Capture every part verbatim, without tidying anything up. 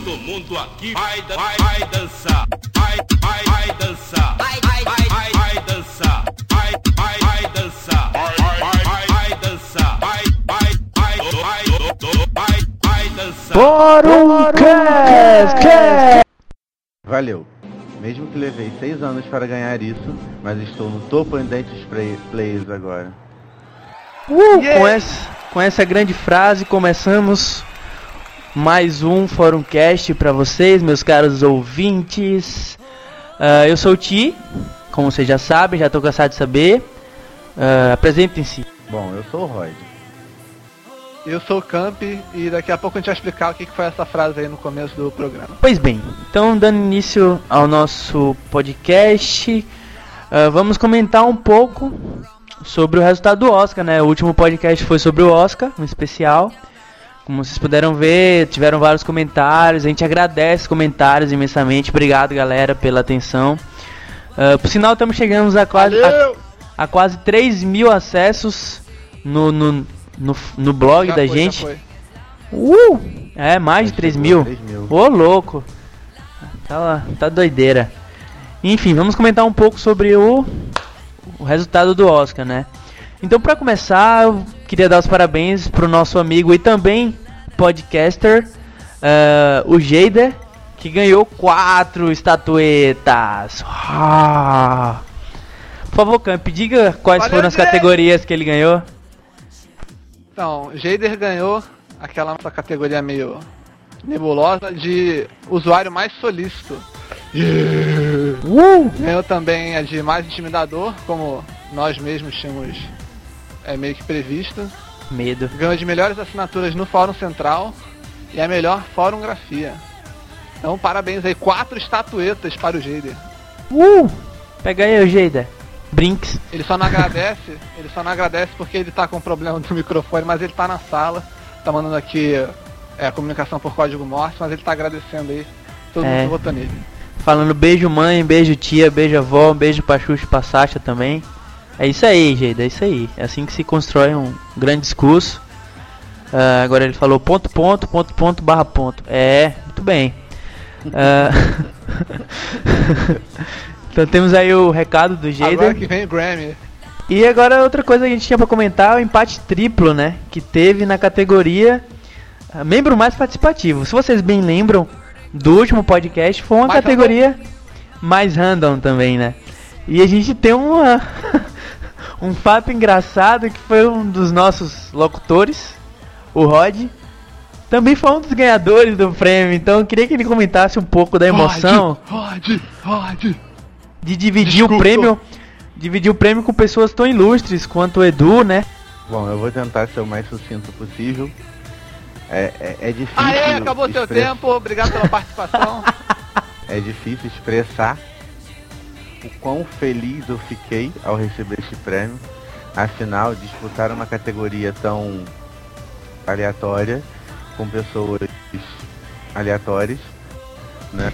Todo mundo aqui vai, vai, vai dançar, vai, vai, vai dançar, vai, vai, vai, vai, vai dançar, vai, vai, vai dançar, vai, vai, vai, vai dançar, vai, vai, vai, vai, vai, vai dançar. Fórum Cast! Valeu. Mesmo que levei seis anos para ganhar isso, mas estou no topo entre os play- players agora. Uh, yeah. com, essa, com essa grande frase começamos mais um Fórum Cast para vocês, meus caros ouvintes. Uh, eu sou o Ti, como vocês já sabem, já estou cansado de saber. Uh, Apresentem-se. Bom, eu sou o Rod. Eu sou o Camp e daqui a pouco a gente vai explicar o que foi essa frase aí no começo do programa. Pois bem, então dando início ao nosso podcast, uh, vamos comentar um pouco sobre o resultado do Oscar, né? O último podcast foi sobre o Oscar, um especial. Como vocês puderam ver, tiveram vários comentários, a gente agradece os comentários imensamente. Obrigado, galera, pela atenção. Uh, por sinal, estamos chegando a quase, a, a quase três mil acessos no... no No, no blog já da foi, gente. Uh! É, mais de três mil. Ô, louco. Tá, tá doideira. Enfim, vamos comentar um pouco sobre o, o resultado do Oscar, né? Então, pra começar, eu queria dar os parabéns pro nosso amigo e também podcaster, uh, o Jader, que ganhou quatro estatuetas. Ah. Por favor, Camp, diga quais Valeu, foram as gente. categorias que ele ganhou. Então, Jader ganhou aquela nossa categoria meio nebulosa de usuário mais solícito. Yeah. Uh. Ganhou também a de mais intimidador, como nós mesmos tínhamos é, meio que previsto. Medo. Ganhou de melhores assinaturas no Fórum Central e a melhor Fórum Grafia. Então, parabéns aí, quatro estatuetas para o Jader. Uh. Pega aí, Jader. Brinks. Ele só não agradece, ele só não agradece porque ele tá com problema do microfone, mas ele tá na sala, tá mandando aqui é, comunicação por código morte, mas ele tá agradecendo aí, todo é. mundo votou nele. Falando beijo mãe, beijo tia, beijo avó, um beijo pra Xuxa e pra Sasha também. É isso aí, gente, é isso aí. É assim que se constrói um grande discurso. Uh, agora ele falou ponto, ponto, ponto, ponto, barra ponto. É, muito bem. Uh... Então temos aí o recado do Jader. Agora que vem o Grammy. E agora outra coisa que a gente tinha pra comentar é o empate triplo, né? Que teve na categoria uh, membro mais participativo. Se vocês bem lembram, do último podcast foi uma mais categoria random. mais random também, né? E a gente tem uma um fato engraçado que foi um dos nossos locutores, o Rod, também foi um dos ganhadores do prêmio. Então eu queria que ele comentasse um pouco da emoção. Rod, Rod, Rod. De dividir Desculpa. o prêmio dividir o prêmio com pessoas tão ilustres quanto o Edu, né? Bom, eu vou tentar ser o mais sucinto possível. É, é, é difícil. Aê, acabou seu express... tempo, obrigado pela participação. É difícil expressar o quão feliz eu fiquei ao receber este prêmio. Afinal, disputar uma categoria tão aleatória com pessoas aleatórias, né?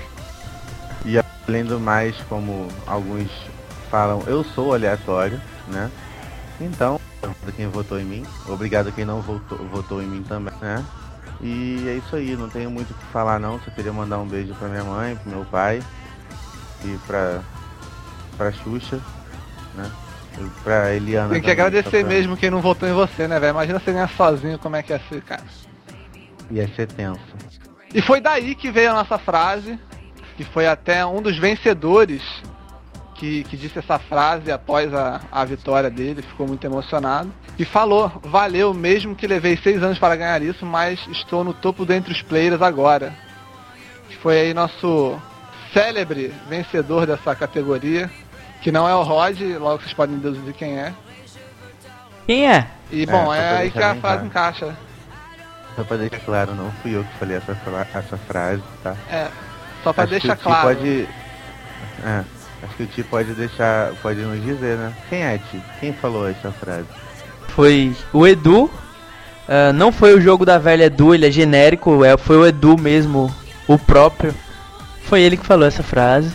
E além do mais, como alguns falam, eu sou aleatório, né? Então, obrigado quem votou em mim, obrigado quem não votou, votou em mim também, né? E é isso aí, não tenho muito o que falar não, só queria mandar um beijo pra minha mãe, pro meu pai e pra, pra Xuxa, né? E pra Eliana. Tem que também, agradecer mesmo quem não votou em você, né, velho? Imagina você ganhar sozinho, como é que ia ser, cara. Ia ser tenso. E foi daí que veio a nossa frase, que foi até um dos vencedores que, que disse essa frase após a, a vitória dele, ficou muito emocionado. E falou, valeu mesmo que levei seis anos para ganhar isso, mas estou no topo dentre os players agora. Que foi aí nosso célebre vencedor dessa categoria, que não é o Rod, logo vocês podem deduzir quem é. Quem é? E bom, é, é aí que a frase claro. encaixa. Só pra deixar claro, não fui eu que falei essa, essa frase, tá? É. Só pra acho deixar que claro. Pode... É, acho que o Ti pode deixar, pode nos dizer, né? Quem é, Ti? Quem falou essa frase? Foi o Edu. Uh, não foi o jogo da velha Edu, ele é genérico, é, foi o Edu mesmo, o próprio. Foi ele que falou essa frase.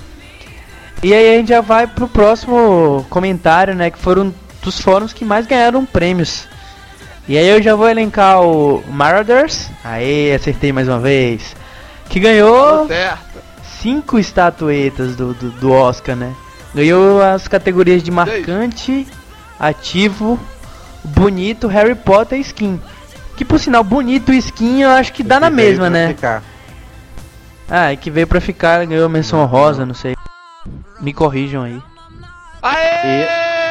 E aí a gente já vai pro próximo comentário, né? Que foram dos fóruns que mais ganharam prêmios. E aí eu já vou elencar o Marauders. Aê, acertei mais uma vez. que ganhou Certo. cinco estatuetas do, do, do Oscar, né? Ganhou as categorias de marcante, ativo, bonito, Harry Potter e skin. Que por sinal, bonito e skin eu acho que dá na mesma, né? Ficar. Ah, é que veio pra ficar, ganhou menção honrosa, não sei. Me corrijam aí. Aê!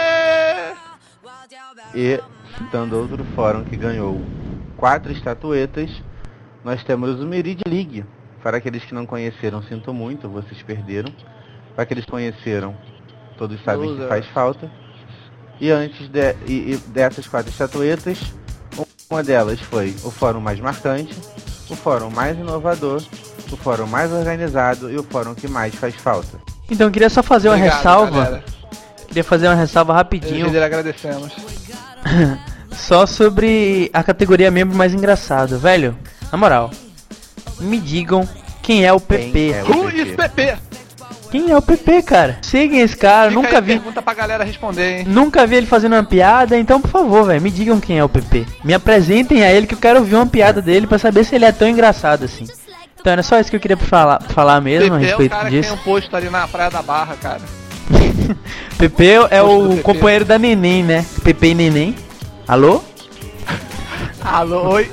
E, citando outro fórum que ganhou quatro estatuetas, nós temos o Merid League. Para aqueles que não conheceram, sinto muito, vocês perderam. Para aqueles que conheceram, todos sabem Loser. que faz falta. E antes de, e, e dessas quatro estatuetas, uma delas foi o fórum mais marcante, o fórum mais inovador, o fórum mais organizado e o fórum que mais faz falta. Então eu queria só fazer uma Obrigado, ressalva. galera. Queria fazer uma ressalva Eu rapidinho. lhe agradecemos. Só sobre a categoria membro mais engraçado. Velho, na moral, me digam quem é o P P. Quem é o Who P P? is P P? Quem é o P P, cara? Seguem esse cara, Fica nunca aí, vi. pergunta pra galera responder, hein? Nunca vi ele fazendo uma piada, então por favor, velho, me digam quem é o P P. Me apresentem a ele que eu quero ouvir uma piada dele pra saber se ele é tão engraçado assim. Então era só isso que eu queria falar, falar mesmo a P P é o respeito cara que disso. tem um posto ali na Praia da Barra, cara. P P é Posto do o P P. companheiro da Neném, né? P P e Neném. Alô? Alô, oi.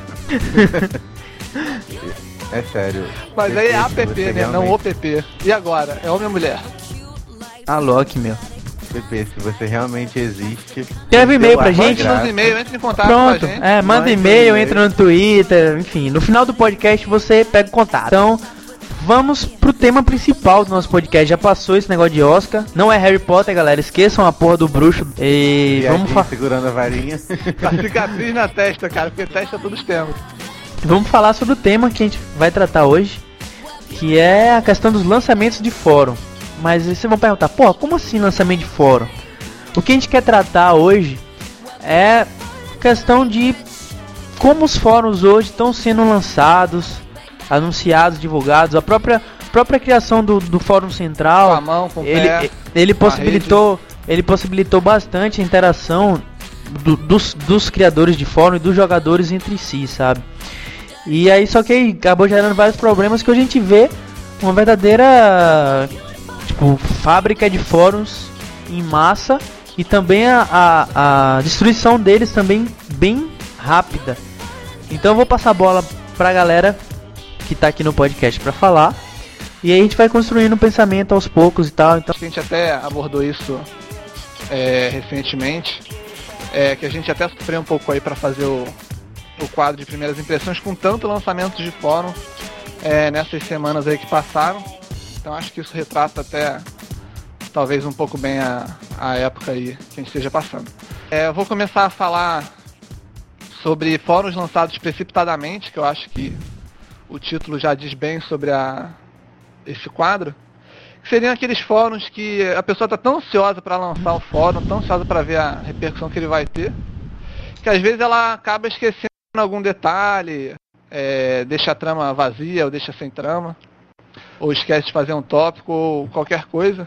É sério. Mas aí é a se P você P, né? Não realmente- o P P. E agora? É homem ou mulher? Alô, aqui meu. P P, se você realmente existe... Escreve e-mail pra eu gente. acho Mande nos graça. e-mails, entre em contato Pronto, com a gente. é, manda Manda e-mail, e-mail. entra no Twitter, enfim, no final do podcast você pega o contato. Então, vamos pro tema principal do nosso podcast. Já passou esse negócio de Oscar, não é Harry Potter, galera, esqueçam a porra do bruxo. E Viadinho vamos, fa segurando a varinha. A cicatriz na testa, cara, porque testa todos temos. vamos falar sobre o tema que a gente vai tratar hoje, que é a questão dos lançamentos de fórum. Mas aí vocês vão perguntar, pô, como assim lançamento de fórum? O que a gente quer tratar hoje é questão de como os fóruns hoje estão sendo lançados, anunciados, divulgados, a própria, própria criação do, do Fórum Central. Com a mão, com o ele, pé. ele possibilitou ele possibilitou bastante a interação do- dos, dos criadores de fórum e dos jogadores entre si, sabe? E aí só que aí acabou gerando vários problemas que hoje a gente vê uma verdadeira tipo, fábrica de fóruns em massa e também a, a, a destruição deles também bem rápida. Então eu vou passar a bola pra galera que tá aqui no podcast pra falar. E aí a gente vai construindo um pensamento aos poucos e tal. Então, A gente até abordou isso é, recentemente, é, que a gente até sofreu um pouco aí para fazer o, o quadro de primeiras impressões com tanto lançamento de fórum é, nessas semanas aí que passaram. Então acho que isso retrata até talvez um pouco bem a, a época aí que a gente esteja passando. É, eu vou começar a falar sobre fóruns lançados precipitadamente, que eu acho que o título já diz bem sobre a, esse quadro. Que seriam aqueles fóruns que a pessoa está tão ansiosa para lançar o fórum, tão ansiosa para ver a repercussão que ele vai ter, que às vezes ela acaba esquecendo algum detalhe, é, deixa a trama vazia ou deixa sem trama, ou esquece de fazer um tópico ou qualquer coisa,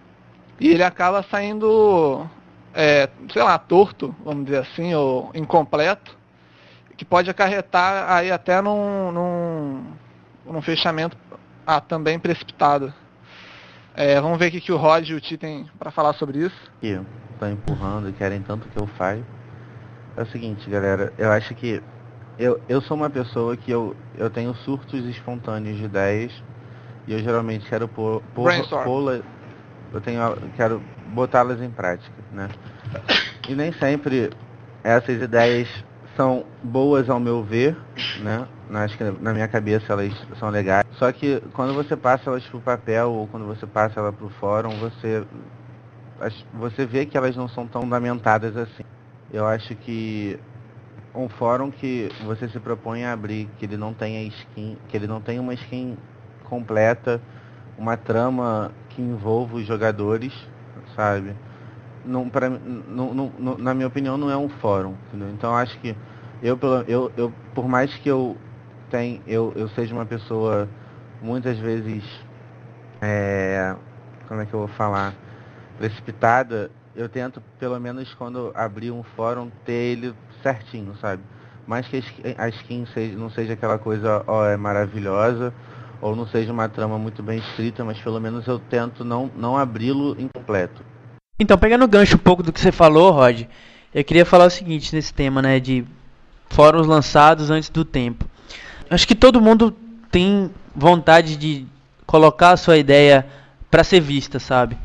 e ele acaba saindo, é, sei lá, torto, vamos dizer assim, ou incompleto, que pode acarretar aí até num, num, num fechamento ah, também precipitado. É, vamos ver o que, que o Rod e o Ti tem para falar sobre isso. Que estão empurrando e querem tanto que eu falhe. É o seguinte, galera, eu acho que eu, eu sou uma pessoa que eu, eu tenho surtos espontâneos de ideias e eu geralmente quero pôr, pôr, Brainstorm. pô-la, eu tenho, quero botá-las em prática, né? E nem sempre essas ideias são boas ao meu ver, né? Acho que na minha cabeça elas são legais. Só que quando você passa elas pro papel ou quando você passa ela pro fórum, você as- você vê que elas não são tão fundamentadas assim. Eu acho que um fórum que você se propõe a abrir, que ele não tenha skin, que ele não tenha uma skin completa, uma trama que envolva os jogadores, sabe? Não, pra, não, não, não- na minha opinião não é um fórum, entendeu? Então eu acho que eu, pelo, eu, eu por mais que eu tenha, eu, eu seja uma pessoa muitas vezes é, como é que eu vou falar, precipitada, eu tento pelo menos quando abrir um fórum ter ele certinho, sabe? mas que a skin seja, não seja aquela coisa, ó, é maravilhosa, ou não seja uma trama muito bem escrita, mas pelo menos eu tento não, não abri-lo incompleto. Então, pegando o gancho um pouco do que você falou, Rod, eu queria falar o seguinte nesse tema, né, de fóruns lançados antes do tempo. Acho que todo mundo tem vontade de colocar a sua ideia para ser vista, sabe?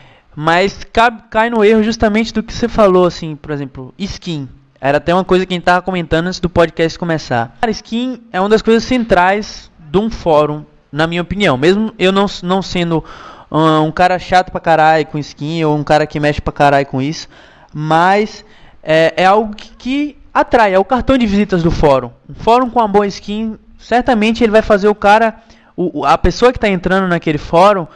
Mas cai, cai no erro justamente do que você falou, assim, por exemplo, skin. Era até uma coisa que a gente tava comentando antes do podcast começar. Cara, skin é uma das coisas centrais de um fórum, na minha opinião. Mesmo eu não, não sendo um, um cara chato pra caralho com skin, ou um cara que mexe pra caralho com isso, mas é, é algo que, que atrai, é o cartão de visitas do fórum. Um fórum com uma boa skin, certamente ele vai fazer o cara, o, a pessoa que está entrando naquele fórum,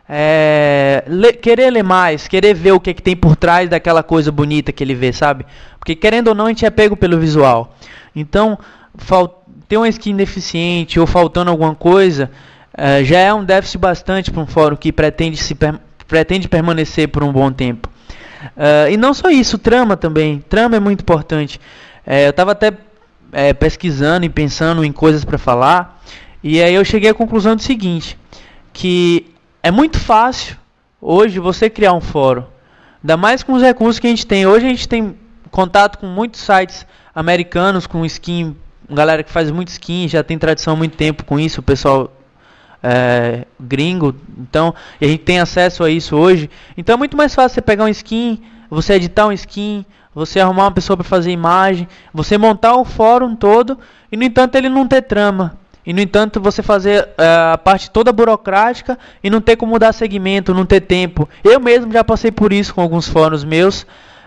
é, le, querer ler mais, querer ver o que, que tem por trás daquela coisa bonita que ele vê, sabe? Porque querendo ou não, a gente é pego pelo visual. Então, fal, ter uma skin deficiente ou faltando alguma coisa, é, já é um déficit bastante para um fórum que pretende, se, per, pretende permanecer por um bom tempo. Uh, e não só isso, trama também. Trama é muito importante. É, eu estava até é, pesquisando e pensando em coisas para falar, e aí eu cheguei à conclusão do seguinte, que é muito fácil hoje você criar um fórum, ainda mais com os recursos que a gente tem. Hoje a gente tem contato com muitos sites americanos com skin, galera que faz muito skin, já tem tradição há muito tempo com isso, o pessoal é, gringo, então, e a gente tem acesso a isso hoje. Então é muito mais fácil você pegar um skin, você editar um skin, você arrumar uma pessoa para fazer imagem, você montar o fórum todo, e no entanto ele não ter trama. E no entanto você fazer uh, a parte toda burocrática e não ter como dar segmento, não ter tempo. Eu mesmo já passei por isso com alguns fóruns meus.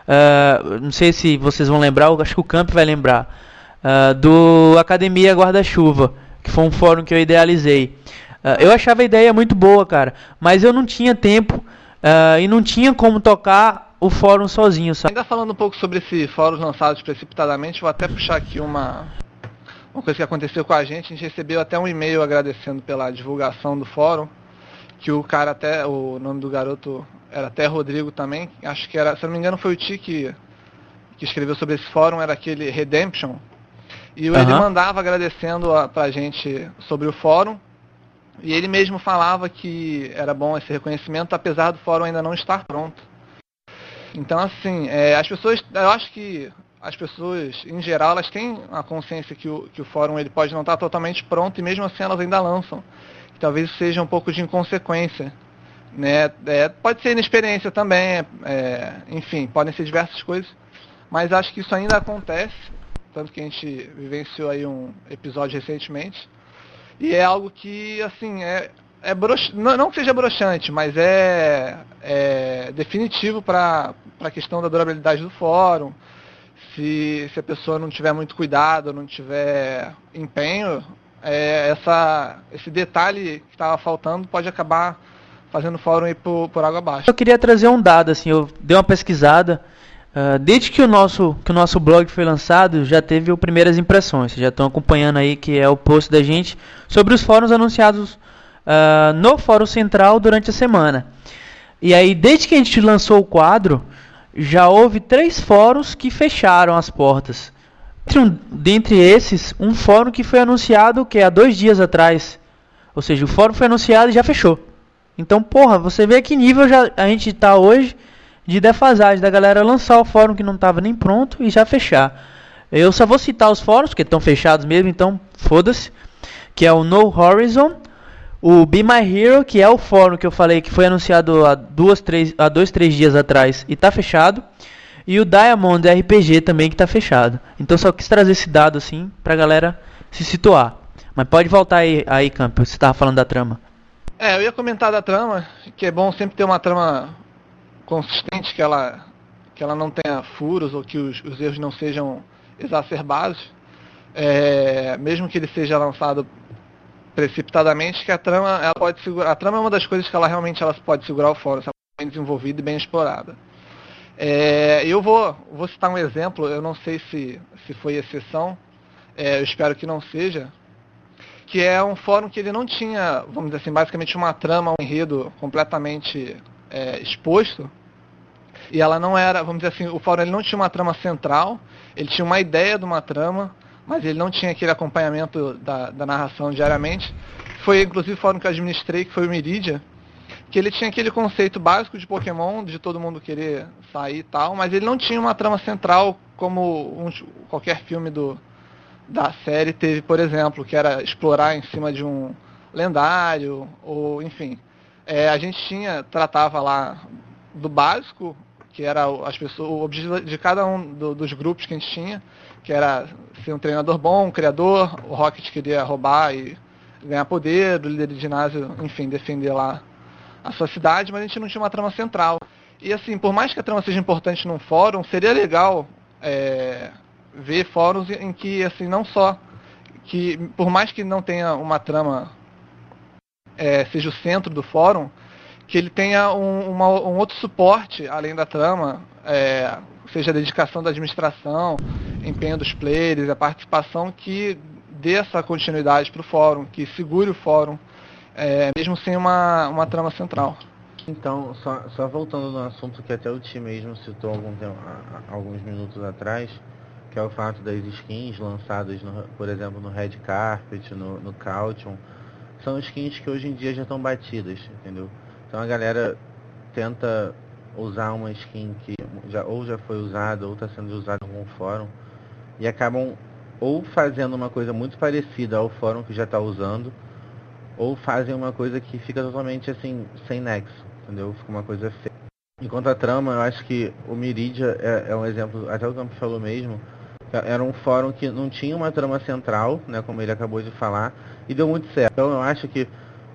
Uh, não sei se vocês vão lembrar, acho que o Camp vai lembrar. Uh, do Academia Guarda-Chuva, que foi um fórum que eu idealizei. Uh, eu achava a ideia muito boa, cara. Mas eu não tinha tempo uh, e não tinha como tocar o fórum sozinho, sabe? Ainda falando um pouco sobre esse fórum lançados precipitadamente, vou até puxar aqui uma... Uma coisa que aconteceu com a gente, a gente recebeu até um e-mail agradecendo pela divulgação do fórum, que o cara até, o nome do garoto era até Rodrigo também, acho que era, se eu não me engano foi o Ti que, que escreveu sobre esse fórum, era aquele Redemption, e uhum. ele mandava agradecendo a, pra gente sobre o fórum, e ele mesmo falava que era bom esse reconhecimento, apesar do fórum ainda não estar pronto. Então assim, é, as pessoas, eu acho que as pessoas, em geral, elas têm a consciência que o, que o fórum ele pode não estar totalmente pronto e mesmo assim elas ainda lançam. Talvez seja um pouco de inconsequência. Né? É, pode ser inexperiência também, é, enfim, podem ser diversas coisas, mas acho que isso ainda acontece, tanto que a gente vivenciou aí um episódio recentemente, e é algo que, assim, é, é brox... não, não que seja broxante, mas é, é definitivo para a questão da durabilidade do fórum. Se, se a pessoa não tiver muito cuidado, não tiver empenho, é, essa, esse detalhe que estava faltando pode acabar fazendo o fórum ir por, por água abaixo. Eu queria trazer um dado, assim, eu dei uma pesquisada, uh, desde que o, nosso, que o nosso blog foi lançado, já teve o Primeiras Impressões, vocês já estão acompanhando aí, que é o post da gente, sobre os fóruns anunciados uh, no Fórum Central durante a semana. E aí, desde que a gente lançou o quadro, já houve três fóruns que fecharam as portas. Dentre, um, dentre esses, um fórum que foi anunciado que é há dois dias atrás. Ou seja, o fórum foi anunciado e já fechou. Então, porra, você vê a que nível já a gente está hoje de defasagem da galera lançar o fórum que não estava nem pronto e já fechar. Eu só vou citar os fóruns, porque estão fechados mesmo, então foda-se. Que é o No Horizon, o Be My Hero, que é o fórum que eu falei que foi anunciado há, duas, três, há dois, três dias atrás e está fechado. E o Diamond R P G também que está fechado. Então só quis trazer esse dado assim pra galera se situar. Mas pode voltar aí, aí Campo, você estava falando da trama. É, eu ia comentar da trama, que é bom sempre ter uma trama consistente, que ela, que ela não tenha furos ou que os, os erros não sejam exacerbados. É, mesmo que ele seja lançado precipitadamente, que a trama, ela pode segurar, a trama é uma das coisas que ela realmente ela pode segurar o fórum, se ela é bem desenvolvida e bem explorada. É, eu vou, vou citar um exemplo, eu não sei se, se foi exceção, é, eu espero que não seja, que é um fórum que ele não tinha, vamos dizer assim, basicamente uma trama, um enredo completamente é, exposto, e ela não era, vamos dizer assim, o fórum ele não tinha uma trama central, ele tinha uma ideia de uma trama, mas ele não tinha aquele acompanhamento da, da narração diariamente. Foi inclusive o fórum que eu administrei, que foi o Miridia, que ele tinha aquele conceito básico de Pokémon, de todo mundo querer sair e tal, mas ele não tinha uma trama central como um, qualquer filme do, da série teve, por exemplo, que era explorar em cima de um lendário, ou enfim. É, a gente tinha, tratava lá do básico, que era as pessoas, o objetivo de cada um do, dos grupos que a gente tinha, que era ser um treinador bom, um criador, o Rocket queria roubar e ganhar poder, o líder de ginásio, enfim, defender lá a sua cidade, mas a gente não tinha uma trama central. E assim, por mais que a trama seja importante num fórum, seria legal é, ver fóruns em que, assim, não só, que por mais que não tenha uma trama, é, seja o centro do fórum, que ele tenha um, uma, um outro suporte além da trama, é, seja a dedicação da administração, empenho dos players, a participação que dê essa continuidade para o fórum, que segure o fórum, é, mesmo sem uma, uma trama central. Então, só, só voltando no assunto que até o Ti mesmo citou algum tempo, alguns minutos atrás, que é o fato das skins lançadas, no, por exemplo, no Red Carpet, no, no Caution, são skins que hoje em dia já estão batidas, entendeu? Então a galera tenta usar uma skin que já, ou já foi usada ou está sendo usada em algum fórum e acabam ou fazendo uma coisa muito parecida ao fórum que já está usando, ou fazem uma coisa que fica totalmente assim, sem nexo, entendeu? Fica uma coisa feia. Enquanto a trama, eu acho que o Miridia é, é um exemplo, até o Campo falou mesmo, era um fórum que não tinha uma trama central, né, como ele acabou de falar, e deu muito certo. Então eu acho que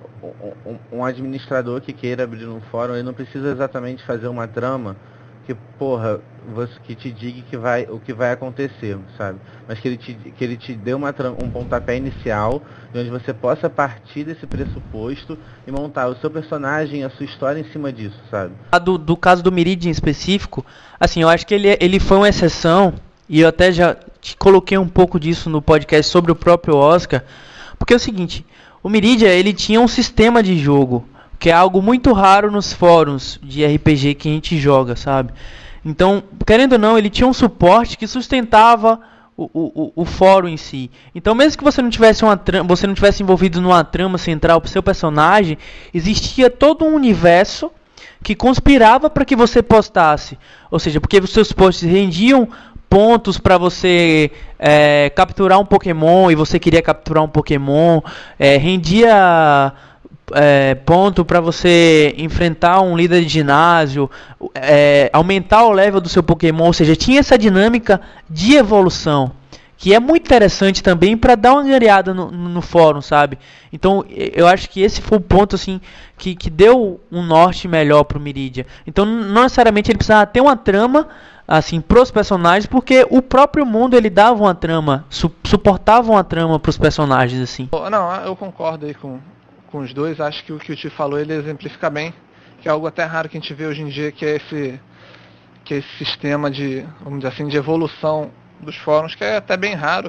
um, um administrador que queira abrir um fórum, ele não precisa exatamente fazer uma trama que, porra, você, que te diga que vai, o que vai acontecer, sabe? Mas que ele te, que ele te dê uma, um pontapé inicial, de onde você possa partir desse pressuposto e montar o seu personagem, a sua história em cima disso, sabe? Do, do caso do Miridia em específico, assim, eu acho que ele, ele foi uma exceção, e eu até já te coloquei um pouco disso no podcast sobre o próprio Oscar, porque é o seguinte, o Miridia, ele tinha um sistema de jogo, que é algo muito raro nos fóruns de R P G que a gente joga, sabe? Então, querendo ou não, ele tinha um suporte que sustentava o, o, o fórum em si. Então, mesmo que você não tivesse uma trama, você não tivesse envolvido numa trama central para o seu personagem, existia todo um universo que conspirava para que você postasse. Ou seja, porque os seus posts rendiam pontos para você é, capturar um Pokémon e você queria capturar um Pokémon, é, rendia é, ponto para você enfrentar um líder de ginásio, é, aumentar o level do seu Pokémon, ou seja, tinha essa dinâmica de evolução, que é muito interessante também para dar uma ganhada no, no fórum, sabe? Então eu acho que esse foi o ponto assim, que, que deu um norte melhor pro Miridia. Então não necessariamente ele precisava ter uma trama assim pros personagens, porque o próprio mundo ele dava uma trama, su suportava uma trama pros personagens assim. Não, eu concordo aí com, com os dois. Acho que o que o Ti falou ele exemplifica bem, que é algo até raro que a gente vê hoje em dia, que é esse, que é esse sistema de, vamos dizer assim, de evolução dos fóruns, que é até bem raro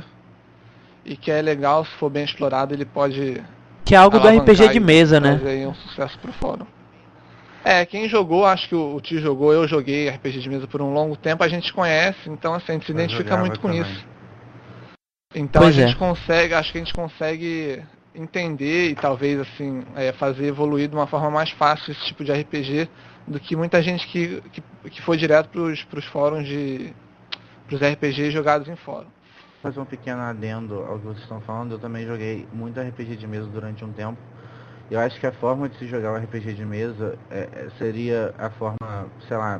e que é legal, se for bem explorado, ele pode, que é algo do R P G de mesa, né? Fazer um sucesso pro fórum. É, quem jogou, acho que o, o Ti jogou, eu joguei R P G de mesa por um longo tempo, a gente conhece, então assim, a gente se Eu identifica muito com também. isso. Então Pois a gente é. consegue, acho que a gente consegue entender e talvez assim, é, fazer evoluir de uma forma mais fácil esse tipo de R P G do que muita gente que, que, que foi direto pros, pros fóruns de... pros R P Gs jogados em fórum. Fazer um pequeno adendo ao que vocês estão falando, eu também joguei muito R P G de mesa durante um tempo. Eu acho que a forma de se jogar o R P G de mesa é, seria a forma, sei lá,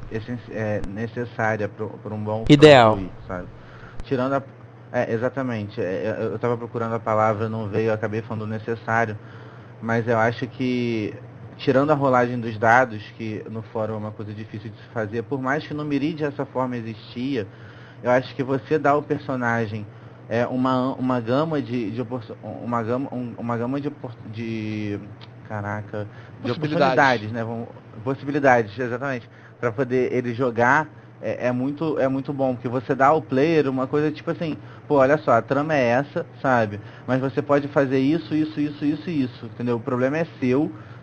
é, necessária para um bom Ideal. fluir, sabe? Tirando a... É, exatamente. É, eu estava procurando a palavra, não veio, eu acabei falando necessário. Mas eu acho que, tirando a rolagem dos dados, que no fórum é uma coisa difícil de se fazer, por mais que no Miridia essa forma existia, eu acho que você dá ao personagem é, uma, uma gama de, de uma gama, um, uma gama de, de caraca, de oportunidades, né? Vamos, possibilidades, exatamente, para poder ele jogar. É, é muito é muito bom, porque você dá ao player uma coisa tipo assim, pô, olha só, a trama é essa, sabe? Mas você pode fazer isso, isso, isso, isso e isso, entendeu? O problema é seu,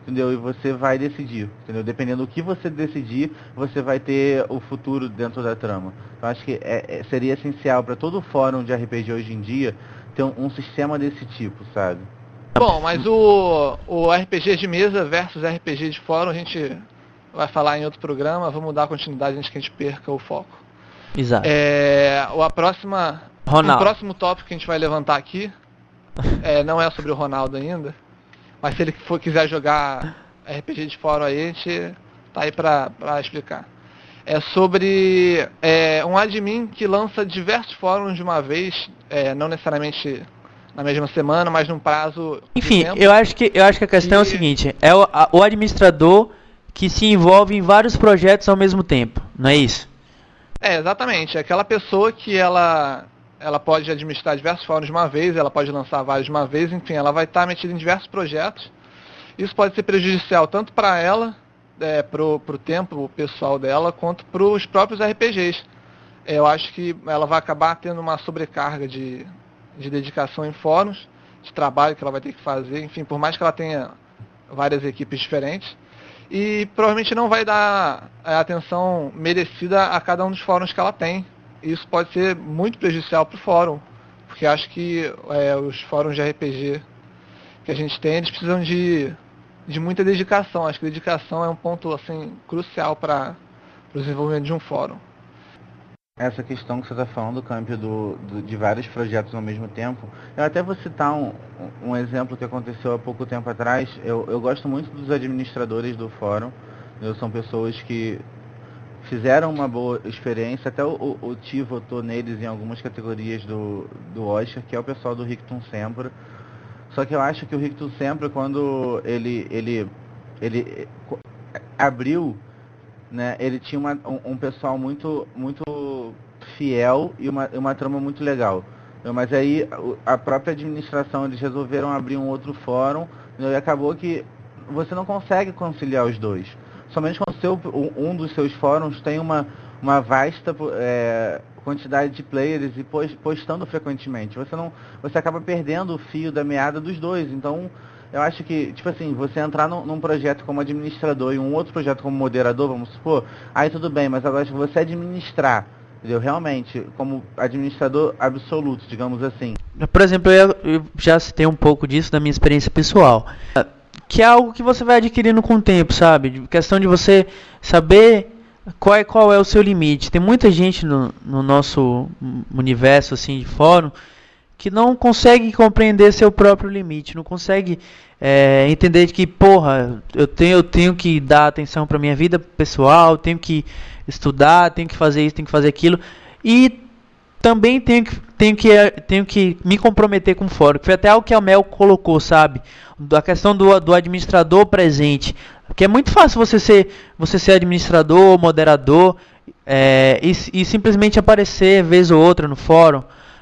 entendeu? E você vai decidir, entendeu? Dependendo do que você decidir, você vai ter o futuro dentro da trama. Eu acho que é, é, seria essencial para todo fórum de R P G hoje em dia ter um, um sistema desse tipo, sabe? Bom, mas o, o R P G de mesa versus R P G de fórum a gente vai falar em outro programa, vamos dar continuidade antes que a gente perca o foco. Exato. É, a próxima, Ronaldo. o próximo tópico que a gente vai levantar aqui é, não é sobre o Ronaldo ainda, mas se ele for, quiser jogar R P G de fórum aí, a gente tá aí pra, pra explicar. É sobre é, um admin que lança diversos fóruns de uma vez, é, não necessariamente na mesma semana, mas num prazo de Enfim, tempo. eu acho que eu acho que a questão E- é o seguinte, é o, a- o administrador que se envolve em vários projetos ao mesmo tempo, não é isso? É, exatamente. É aquela pessoa que ela, ela pode administrar diversos fóruns de uma vez, ela pode lançar vários de uma vez, enfim, ela vai estar metida em diversos projetos. Isso pode ser prejudicial tanto para ela, é, pro, pro tempo pessoal dela, quanto para os próprios R P Gs. É, eu acho que ela vai acabar tendo uma sobrecarga de, de dedicação em fóruns, de trabalho que ela vai ter que fazer, enfim, por mais que ela tenha várias equipes diferentes. E provavelmente não vai dar a atenção merecida a cada um dos fóruns que ela tem. Isso pode ser muito prejudicial para o fórum, porque acho que é, os fóruns de R P G que a gente tem, eles precisam de, de muita dedicação. Acho que dedicação é um ponto assim, crucial para o desenvolvimento de um fórum. Essa questão que você está falando, Camp, do, do, de vários projetos ao mesmo tempo, eu até vou citar um, um exemplo que aconteceu há pouco tempo atrás. Eu, eu gosto muito dos administradores do fórum. Eu, são pessoas que fizeram uma boa experiência, até o, o, o Ti votou neles em algumas categorias do, do Oscar, que é o pessoal do Rictum Sempre. Só que eu acho que o Rictum Sempre, quando ele, ele, ele abriu, né, ele tinha uma, um, um pessoal muito, muito fiel e uma, uma trama muito legal. Mas aí a própria administração, eles resolveram abrir um outro fórum, e acabou que você não consegue conciliar os dois. Somente quando seu, um dos seus fóruns tem uma, uma vasta é, quantidade de players e postando frequentemente. Você, não, você acaba perdendo o fio da meada dos dois. Então, eu acho que, tipo assim, você entrar num, num projeto como administrador e um outro projeto como moderador, vamos supor, aí tudo bem, mas agora se você administrar, entendeu? Realmente, como administrador absoluto, digamos assim. Por exemplo, eu, eu já citei um pouco disso da minha experiência pessoal, que é algo que você vai adquirindo com o tempo, sabe? De questão de você saber qual é, qual é o seu limite. Tem muita gente no, no nosso universo assim de fórum que não consegue compreender seu próprio limite, não consegue é, entender de que, porra, eu tenho, eu tenho que dar atenção para minha vida pessoal, tenho que estudar, tenho que fazer isso, tenho que fazer aquilo, e também tenho que, tenho que, tenho que me comprometer com o fórum, que foi até algo que a Mel colocou, sabe? A questão do, do administrador presente, porque é muito fácil você ser, você ser administrador, moderador, é, e, e simplesmente aparecer vez ou outra no fórum,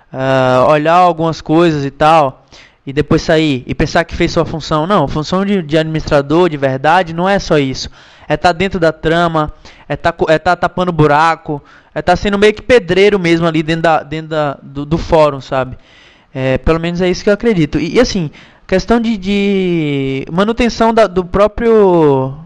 Uh, olhar algumas coisas e tal, e depois sair e pensar que fez sua função. Não, a função de, de administrador de verdade não é só isso. É estar tá dentro da trama, é estar tá, é tá tapando buraco, é estar tá sendo meio que pedreiro mesmo ali dentro, da, dentro da, do, do fórum, sabe? É, pelo menos é isso que eu acredito. E, e assim, questão de, de manutenção da, do próprio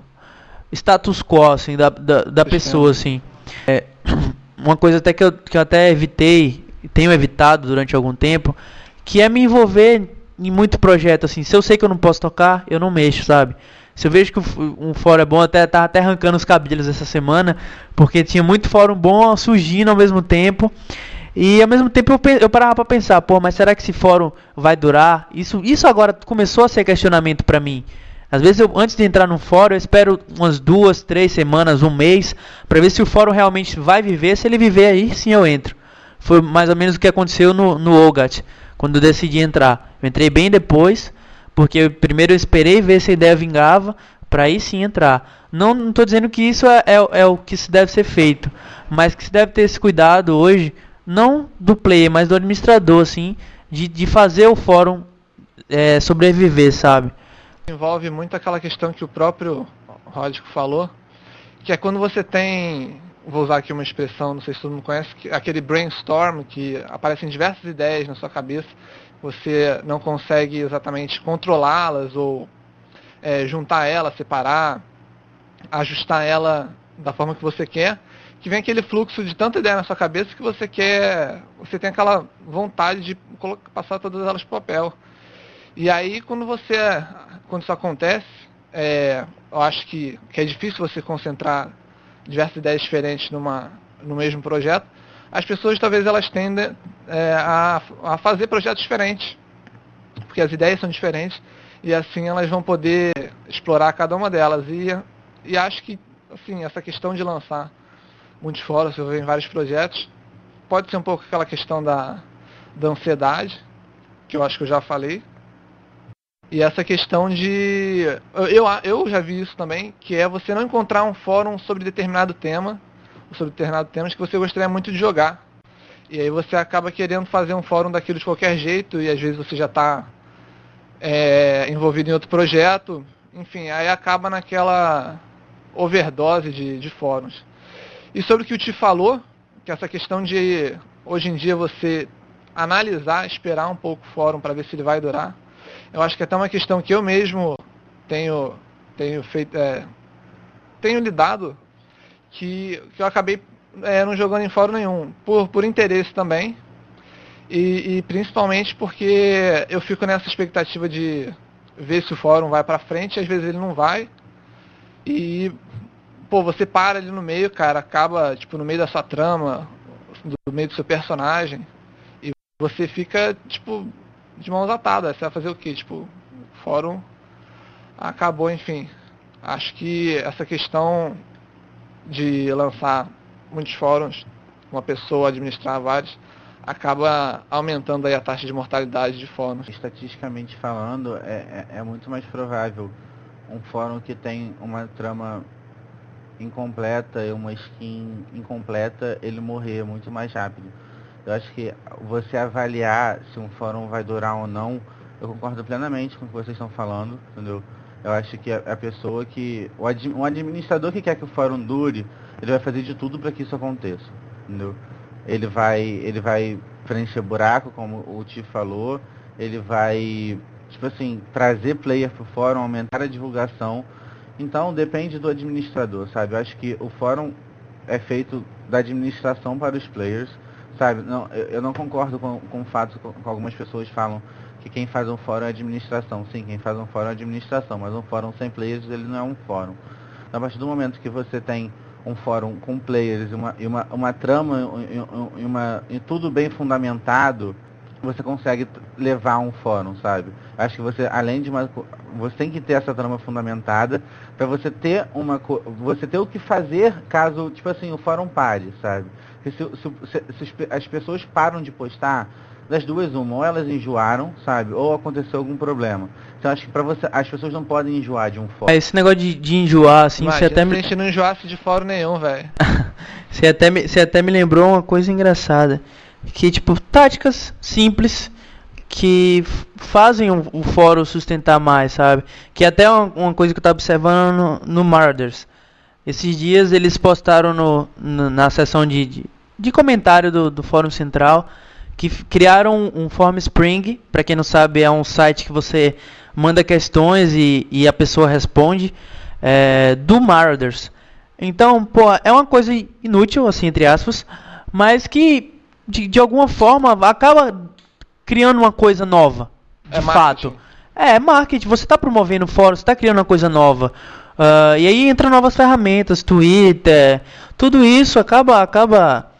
status quo, assim, da, da, da pessoa, assim. É, uma coisa até que eu, que eu até evitei, tenho evitado durante algum tempo, que é me envolver em muito projeto, assim. Se eu sei que eu não posso tocar, eu não mexo, sabe? Se eu vejo que um fórum é bom, até tava até arrancando os cabelos essa semana, porque tinha muito fórum bom surgindo ao mesmo tempo. E ao mesmo tempo eu, eu parava pra pensar, pô, mas será que esse fórum vai durar? Isso, isso agora começou a ser questionamento pra mim. Às vezes, eu, antes de entrar num fórum, eu espero umas duas, três semanas, um mês, pra ver se o fórum realmente vai viver. Se ele viver, aí sim eu entro. Foi mais ou menos o que aconteceu no, no Olgat, quando eu decidi entrar. Eu entrei bem depois, porque eu, primeiro eu esperei ver se a ideia vingava, para aí sim entrar. Não estou dizendo que isso é, é, é o que se deve ser feito, mas que se deve ter esse cuidado hoje, não do player, mas do administrador, assim, de, de fazer o fórum é, sobreviver, sabe? Envolve muito aquela questão que o próprio Ródico falou, que é quando você tem... Vou usar aqui uma expressão, não sei se todo mundo conhece, que, aquele brainstorm, que aparecem diversas ideias na sua cabeça, você não consegue exatamente controlá-las ou é, juntar ela, separar, ajustar ela da forma que você quer, que vem aquele fluxo de tanta ideia na sua cabeça que você quer, você tem aquela vontade de colocar, passar todas elas para o papel. E aí quando você, quando isso acontece, é, eu acho que, que é difícil você concentrar diversas ideias diferentes numa, no mesmo projeto. As pessoas talvez elas tendem é, a, a fazer projetos diferentes, porque as ideias são diferentes e assim elas vão poder explorar cada uma delas. E, e acho que assim, essa questão de lançar muitos fóruns, eu vejo em vários projetos, pode ser um pouco aquela questão da, da ansiedade, que eu acho que eu já falei, e essa questão de... Eu, eu já vi isso também, que é você não encontrar um fórum sobre determinado tema, ou sobre determinado temas que você gostaria muito de jogar. E aí você acaba querendo fazer um fórum daquilo de qualquer jeito, e às vezes você já está é, envolvido em outro projeto, enfim, aí acaba naquela overdose de, de fóruns. E sobre o que o Ti falou, que essa questão de, hoje em dia, você analisar, esperar um pouco o fórum para ver se ele vai durar, eu acho que é até uma questão que eu mesmo tenho, tenho, feito, é, tenho lidado, que, que eu acabei é, não jogando em fórum nenhum, por, por interesse também, e, e principalmente porque eu fico nessa expectativa de ver se o fórum vai para frente, e às vezes ele não vai, e... Pô, você para ali no meio, cara, acaba, tipo, no meio da sua trama, no meio do seu personagem, e você fica, tipo, de mãos atadas. Você vai fazer o quê? Tipo, o fórum acabou, enfim. Acho que essa questão de lançar muitos fóruns, uma pessoa administrar vários, acaba aumentando aí a taxa de mortalidade de fóruns. Estatisticamente falando, é, é, é muito mais provável um fórum que tem uma trama incompleta e uma skin incompleta, ele morrer muito mais rápido. Eu acho que você avaliar se um fórum vai durar ou não, eu concordo plenamente com o que vocês estão falando, entendeu? Eu acho que a, a pessoa que... O ad, um administrador que quer que o fórum dure, ele vai fazer de tudo para que isso aconteça, entendeu? Ele vai, ele vai preencher buraco, como o Ti falou, ele vai, tipo assim, trazer player pro fórum, aumentar a divulgação. Então, depende do administrador, sabe? Eu acho que o fórum é feito da administração para os players, sabe? Não, eu, eu não concordo com, com o fato que com algumas pessoas falam que quem faz um fórum é a administração. Sim, quem faz um fórum é a administração, mas um fórum sem players, ele não é um fórum. Então, a partir do momento que você tem um fórum com players e uma, e uma, uma trama e, uma, e tudo bem fundamentado, você consegue levar um fórum, sabe? Acho que você, além de uma... Você tem que ter essa trama fundamentada para você ter uma... Você ter o que fazer caso, tipo assim, o fórum pare, sabe? Porque se, se, se, se as pessoas param de postar, das duas uma, ou elas enjoaram, sabe? Ou aconteceu algum problema. Então acho que pra você, as pessoas não podem enjoar de um fórum. É, esse negócio de, de enjoar, assim, Imagina você até se me... a gente não enjoasse de fórum nenhum, velho. você, até me, você até me lembrou uma coisa engraçada. Que, tipo, táticas simples que fazem o, o fórum sustentar mais, sabe? Que até uma, uma coisa que eu tava observando no, no Marauders. Esses dias eles postaram no, no, na seção de, de, de comentário do, do Fórum Central que criaram um, um Form Spring. Pra quem não sabe, é um site que você manda questões e, e a pessoa responde, é, do Marauders. Então, pô, é uma coisa inútil, assim, entre aspas, mas que de, de alguma forma acaba criando uma coisa nova, de é fato. É, marketing, você está promovendo o fórum, você está criando uma coisa nova. Uh, e aí entra novas ferramentas, Twitter, tudo isso acaba, acaba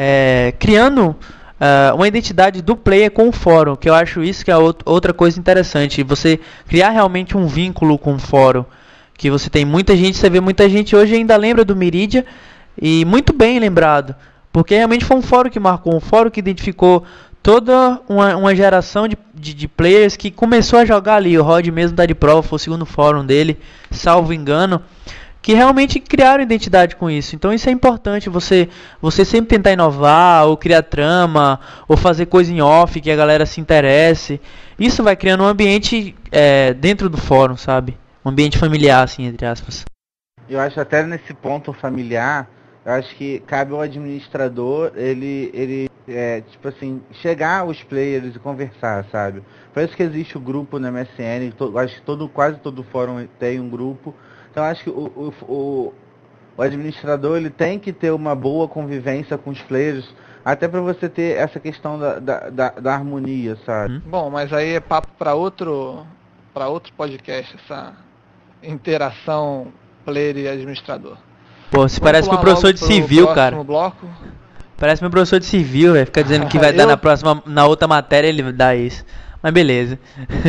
é, criando uh, uma identidade do player com o fórum, que eu acho isso que é outra coisa interessante. Você criar realmente um vínculo com o fórum, que você tem muita gente, você vê muita gente hoje ainda lembra do Meridia, e muito bem lembrado, porque realmente foi um fórum que marcou, um fórum que identificou toda uma, uma geração de, de, de players que começou a jogar ali. O Rod mesmo da de prova, foi o segundo fórum dele, salvo engano, que realmente criaram identidade com isso. Então isso é importante, você, você sempre tentar inovar, ou criar trama, ou fazer coisa em off, que a galera se interesse. Isso vai criando um ambiente é, dentro do fórum, sabe? Um ambiente familiar, assim, entre aspas. Eu acho até nesse ponto familiar, eu acho que cabe ao administrador ele, ele é, tipo assim, chegar aos players e conversar, sabe? Por isso que existe o grupo no M S N, to, acho que todo, quase todo fórum tem um grupo. Então acho que o, o, o, o administrador ele tem que ter uma boa convivência com os players, até para você ter essa questão da, da, da, da harmonia, sabe? Bom, mas aí é papo para outro, para outro podcast, essa interação player e administrador. Pô, você parece meu professor de civil, cara. Bloco. Parece meu professor de civil, velho. Fica dizendo que vai dar Eu- na próxima, na outra matéria ele dá isso. Mas beleza.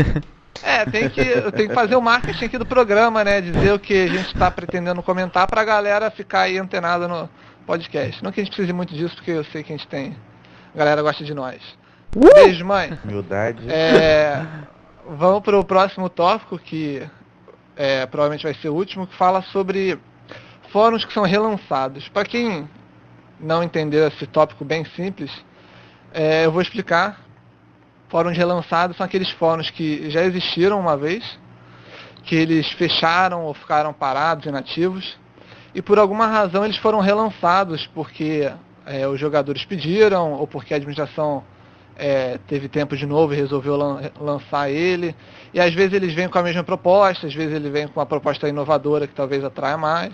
É, tem que, eu tenho que fazer o marketing aqui do programa, né? Dizer o que a gente está pretendendo comentar pra galera ficar aí antenada no podcast. Não que a gente precise muito disso, porque eu sei que a gente tem. A galera gosta de nós. Beijo, mãe. Humildade. É, vamos para o próximo tópico, que é, provavelmente vai ser o último, que fala sobre fóruns que são relançados. Para quem não entendeu esse tópico bem simples, é, eu vou explicar. Fóruns relançados são aqueles fóruns que já existiram uma vez, que eles fecharam ou ficaram parados, inativos, e por alguma razão eles foram relançados porque é, os jogadores pediram, ou porque a administração é, teve tempo de novo e resolveu lan- lançar ele. E às vezes eles vêm com a mesma proposta, às vezes ele vem com uma proposta inovadora que talvez atraia mais.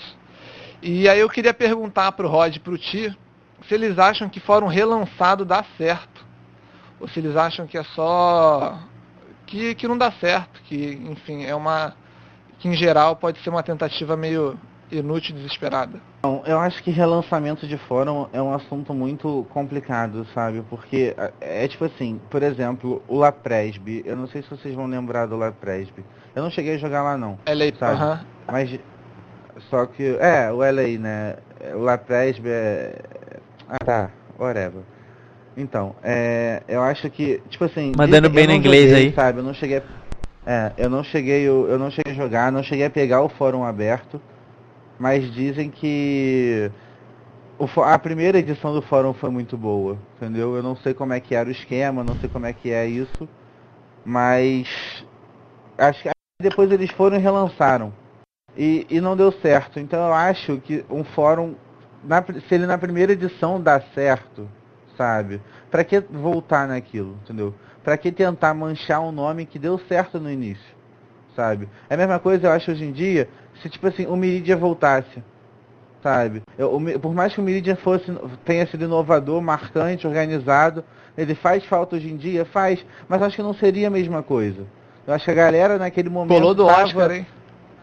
E aí eu queria perguntar para o Rod e para o Ti se eles acham que fórum relançado dá certo, ou se eles acham que é só que, que não dá certo, que enfim é uma que em geral pode ser uma tentativa meio inútil e desesperada. Então, eu acho que relançamento de fórum é um assunto muito complicado, sabe? Porque é, é tipo assim, por exemplo, o Lapresb, eu não sei se vocês vão lembrar do Lapresb. Eu não cheguei a jogar lá não, L A, sabe? aham. Mas só que é, o L A, né? O Lapresb é ah, tá, whatever. Então, é, eu acho que, tipo assim, Mandando dizem- bem eu no não inglês joguei, aí. sabe? Eu não cheguei, a- é, eu não cheguei, eu, eu não cheguei a jogar, não cheguei a pegar o fórum aberto, mas dizem que o, fó- a primeira edição do fórum foi muito boa, entendeu? Eu não sei como é que era o esquema, não sei como é que é isso, mas acho que depois eles foram e relançaram e, e não deu certo. Então eu acho que um fórum, na pri- se ele na primeira edição dá certo, sabe? Pra que voltar naquilo, entendeu? Pra que tentar manchar um nome que deu certo no início, sabe? É a mesma coisa, eu acho, hoje em dia, se tipo assim, o Meridia voltasse, sabe? Eu, o Mi- por mais que o Meridia fosse, tenha sido inovador, marcante, organizado, ele faz falta hoje em dia? Faz, mas acho que não seria a mesma coisa. Eu acho que a galera naquele momento Colou do tava- Oscar, hein?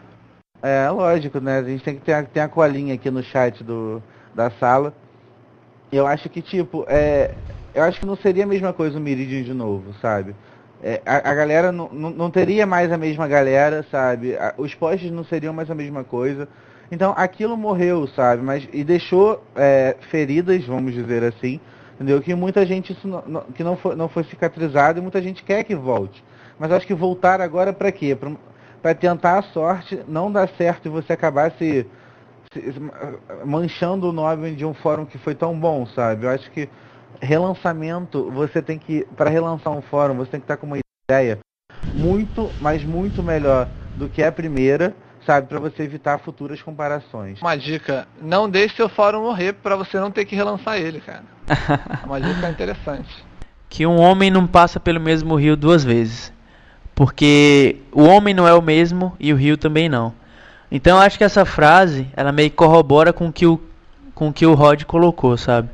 É, lógico, né? A gente tem que ter a, ter a colinha aqui no chat do, da sala. Eu acho que, tipo, é, eu acho que não seria a mesma coisa o Meridian de novo, sabe? É, a, a galera não, não, não teria mais a mesma galera, sabe? A- os posts não seriam mais a mesma coisa. Então, aquilo morreu, sabe? Mas, e deixou é, feridas, vamos dizer assim, entendeu? Que muita gente, isso não, não- que não foi, não foi cicatrizado e muita gente quer que volte. Mas eu acho que voltar agora pra quê? Pra, pra tentar a sorte, não dar certo e você acabar se, se- manchando o nome de um fórum que foi tão bom, sabe? Eu acho que relançamento, você tem que, para relançar um fórum, você tem que estar com uma ideia muito, mas muito melhor do que a primeira, sabe? Para você evitar futuras comparações. Uma dica, não deixe seu fórum morrer pra você não ter que relançar ele, cara. Uma dica interessante. Que um homem não passa pelo mesmo rio duas vezes. Porque o homem não é o mesmo e o rio também não. Então eu acho que essa frase, ela meio que corrobora com o que o, com o, que o Rod colocou, sabe?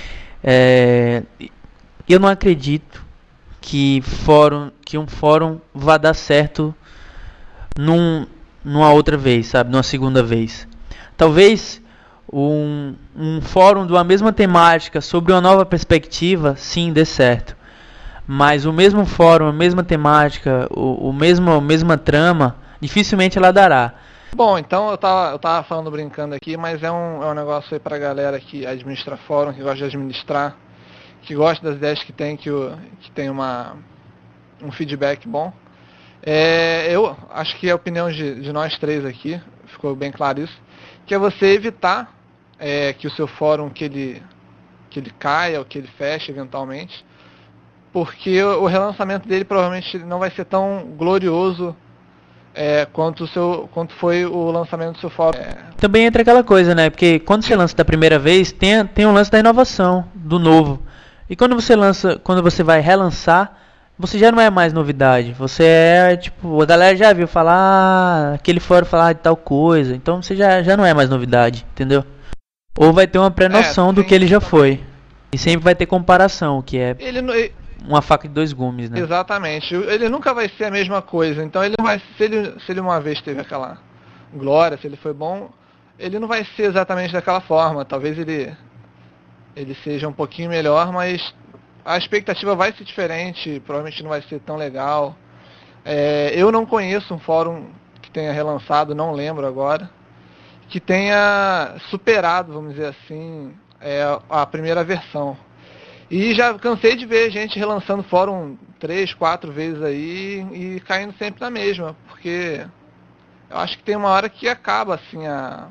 É, eu não acredito que, fórum, que um fórum vá dar certo num, numa outra vez, sabe? Numa segunda vez. Talvez um, um fórum de uma mesma temática sobre uma nova perspectiva, sim, dê certo. Mas o mesmo fórum, a mesma temática, o, o mesmo, a mesma trama, dificilmente ela dará. Bom, então eu tava, eu tava falando brincando aqui, mas é um, é um negócio aí pra galera que administra fórum, que gosta de administrar, que gosta das ideias que tem, que, o, que tem uma, um feedback bom. É, eu acho que a opinião de, de nós três aqui, ficou bem claro isso, que é você evitar é, que o seu fórum, que ele, que ele caia ou que ele feche eventualmente, porque o, o relançamento dele provavelmente não vai ser tão glorioso É, quanto, o seu, quanto foi o lançamento do seu fórum. É, Também entra aquela coisa, né? Porque quando você lança da primeira vez, tem, tem um lance da inovação, do novo. E quando você lança, quando você vai relançar, você já não é mais novidade. Você é, tipo, a galera já viu falar, ah, aquele fórum falar de tal coisa. Então você já, já não é mais novidade, entendeu? Ou vai ter uma pré-noção É, do tem que ele já isso foi. E sempre vai ter comparação, que é Ele, não- e- uma faca de dois gumes, né? Exatamente. Ele nunca vai ser a mesma coisa. Então ele não vai. Se ele, se ele uma vez teve aquela glória, se ele foi bom, ele não vai ser exatamente daquela forma. Talvez ele. Ele seja um pouquinho melhor, mas a expectativa vai ser diferente, provavelmente não vai ser tão legal. É, eu não conheço um fórum que tenha relançado, não lembro agora, que tenha superado, vamos dizer assim, é, a primeira versão. E já cansei de ver gente relançando fórum três, quatro vezes aí e caindo sempre na mesma, porque eu acho que tem uma hora que acaba assim a,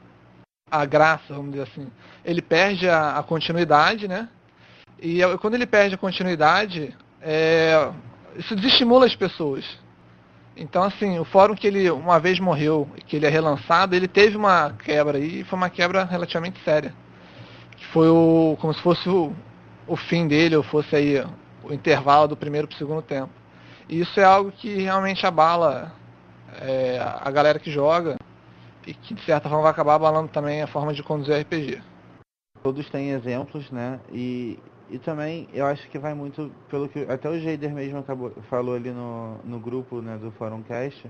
a graça, vamos dizer assim. Ele perde a, a continuidade, né? E eu- quando ele perde a continuidade, é, isso desestimula as pessoas. Então, assim, o fórum que ele uma vez morreu, que ele é relançado, ele teve uma quebra aí, e foi uma quebra relativamente séria. Que foi o, como se fosse o, o fim dele, ou fosse aí o intervalo do primeiro para o segundo tempo. E isso é algo que realmente abala é, a galera que joga e que, de certa forma, vai acabar abalando também a forma de conduzir R P G. Todos têm exemplos, né? E, e também eu acho que vai muito pelo que até o Jader mesmo acabou, falou ali no, no grupo, né, do Fórum Cast,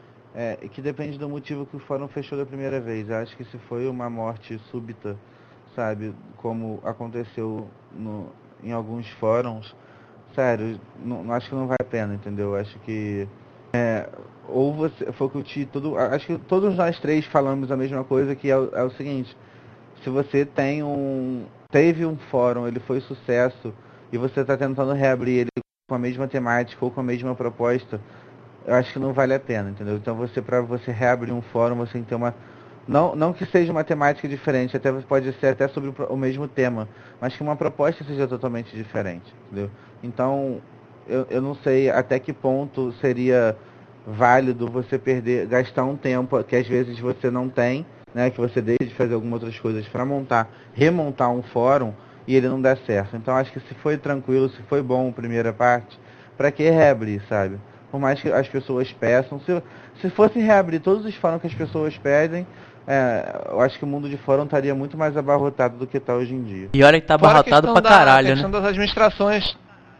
é, que depende do motivo que o fórum fechou da primeira vez. Eu acho que se foi uma morte súbita, sabe, como aconteceu no, em alguns fóruns, sério, não, não- acho que não vale a pena, entendeu? Acho que é, ou você, foi o que o Ti, todo, acho que todos nós três falamos a mesma coisa, que é o, é o seguinte: se você tem um, teve um fórum, ele foi sucesso, e você está tentando reabrir ele com a mesma temática ou com a mesma proposta, eu acho que não vale a pena, entendeu? Então você, para você reabrir um fórum, você tem que ter uma, não, não que seja uma temática diferente, até pode ser até sobre o, pro- o mesmo tema, mas que uma proposta seja totalmente diferente, entendeu? Então, eu, eu não sei até que ponto seria válido você perder, gastar um tempo que às vezes você não tem, né, que você deixe de fazer algumas outras coisas para montar, remontar um fórum e ele não der certo. Então acho que se foi tranquilo, se foi bom a primeira parte, para que reabrir, sabe? Por mais que as pessoas peçam, se, se fosse reabrir todos os fóruns que as pessoas pedem, é, eu acho que o mundo de fórum estaria muito mais abarrotado do que está hoje em dia. E olha que tá Fora a abarrotado questão pra da- caralho, a questão né? das administrações.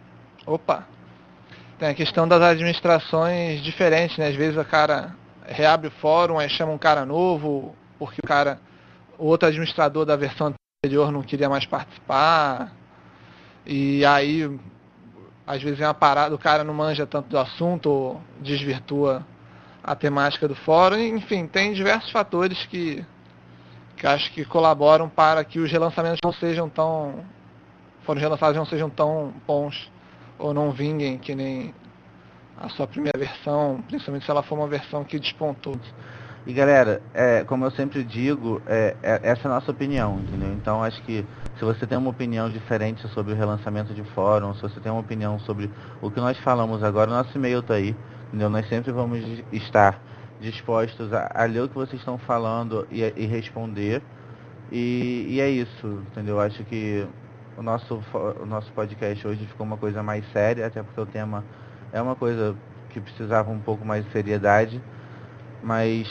Opa! Tem a questão das administrações diferentes, né? Às vezes o cara reabre o fórum, aí chama um cara novo, porque o cara, o outro administrador da versão anterior não queria mais participar. E aí, às vezes é uma parada, o cara não manja tanto do assunto, ou desvirtua a temática do fórum. Enfim, tem diversos fatores que, que acho que colaboram para que os relançamentos não sejam tão, foram relançados não sejam tão bons, ou não vinguem que nem a sua primeira versão, principalmente se ela for uma versão que despontou. E galera, é, como eu sempre digo, é, é- essa é a nossa opinião, entendeu? Então acho que se você tem uma opinião diferente sobre o relançamento de fórum, se você tem uma opinião sobre o que nós falamos agora, o nosso e-mail tá aí, entendeu? Nós sempre vamos estar dispostos a, a ler o que vocês estão falando e, e responder. E, e é isso, entendeu? Acho que o nosso, fo- o nosso podcast hoje ficou uma coisa mais séria, até porque o tema é uma coisa que precisava um pouco mais de seriedade, mas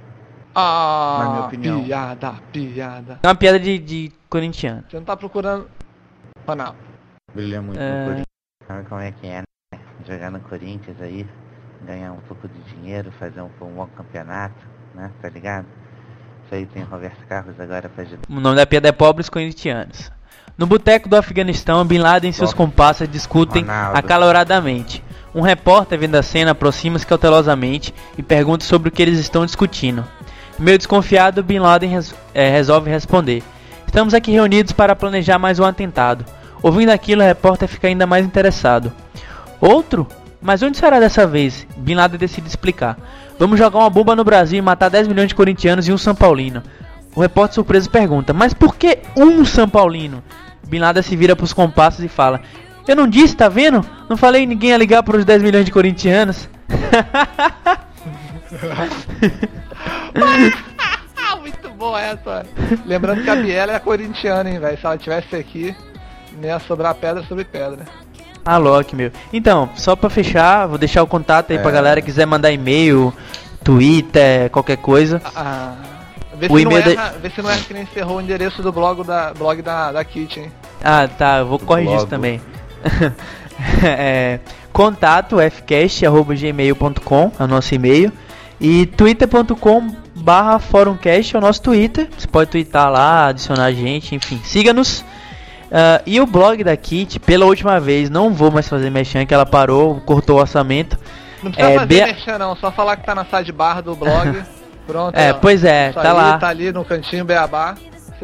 Ah, Na minha opinião. piada, piada. É uma piada de, de corintiano. Você não tá procurando... Ah, não. brilha muito É. no Corinthians. Sabe como é que é, né? Jogar no Corinthians aí, ganhar um pouco de dinheiro, fazer um, um bom campeonato, né? Tá ligado? Isso aí tem o Roberto Carlos agora pra ajudar. O nome da piada é Pobres Corintianos. No boteco do Afeganistão, Bin Laden e seus Nossa. comparsas discutem Ronaldo. acaloradamente. Um repórter vendo a cena aproxima-se cautelosamente e pergunta sobre o que eles estão discutindo. Meio desconfiado, Bin Laden res- eh, resolve responder: "Estamos aqui reunidos para planejar mais um atentado." Ouvindo aquilo, o repórter fica ainda mais interessado. "Outro? Mas onde será dessa vez?" Bin Laden decide explicar: "Vamos jogar uma bomba no Brasil e matar dez milhões de corintianos e um São Paulino." O repórter surpreso pergunta: "Mas por que um São Paulino?" Bin Laden se vira pros compassos e fala: "Eu não disse, tá vendo? Não falei que ninguém ia ligar pros dez milhões de corintianos." Ah, muito boa essa. Lembrando que a Biela é corintiana, hein, velho. Se ela tivesse aqui, nem ia sobrar pedra sobre pedra. Ah, Loki, meu. Então, só pra fechar, vou deixar o contato aí É. pra galera que quiser mandar e-mail, Twitter, qualquer coisa. Ah, vê, O se não e-mail erra, vê se não erra que nem encerrou o endereço do blog da, blog da, da Kit, hein? Ah, tá, eu vou corrigir Logo. isso também. é, contato f cast arroba gmail ponto com é o nosso e-mail. E twitter ponto com barra forumcast é o nosso Twitter. Você pode twittar lá, adicionar a gente, enfim, siga-nos. Uh, e o blog da Kit, pela última vez, não vou mais fazer merchan, que ela parou, cortou o orçamento. Não precisa É, fazer B- merchan não, só falar que tá na sidebar do blog. Pronto. É, ó. pois é, Isso tá aí, lá. Tá ali no cantinho Beabá.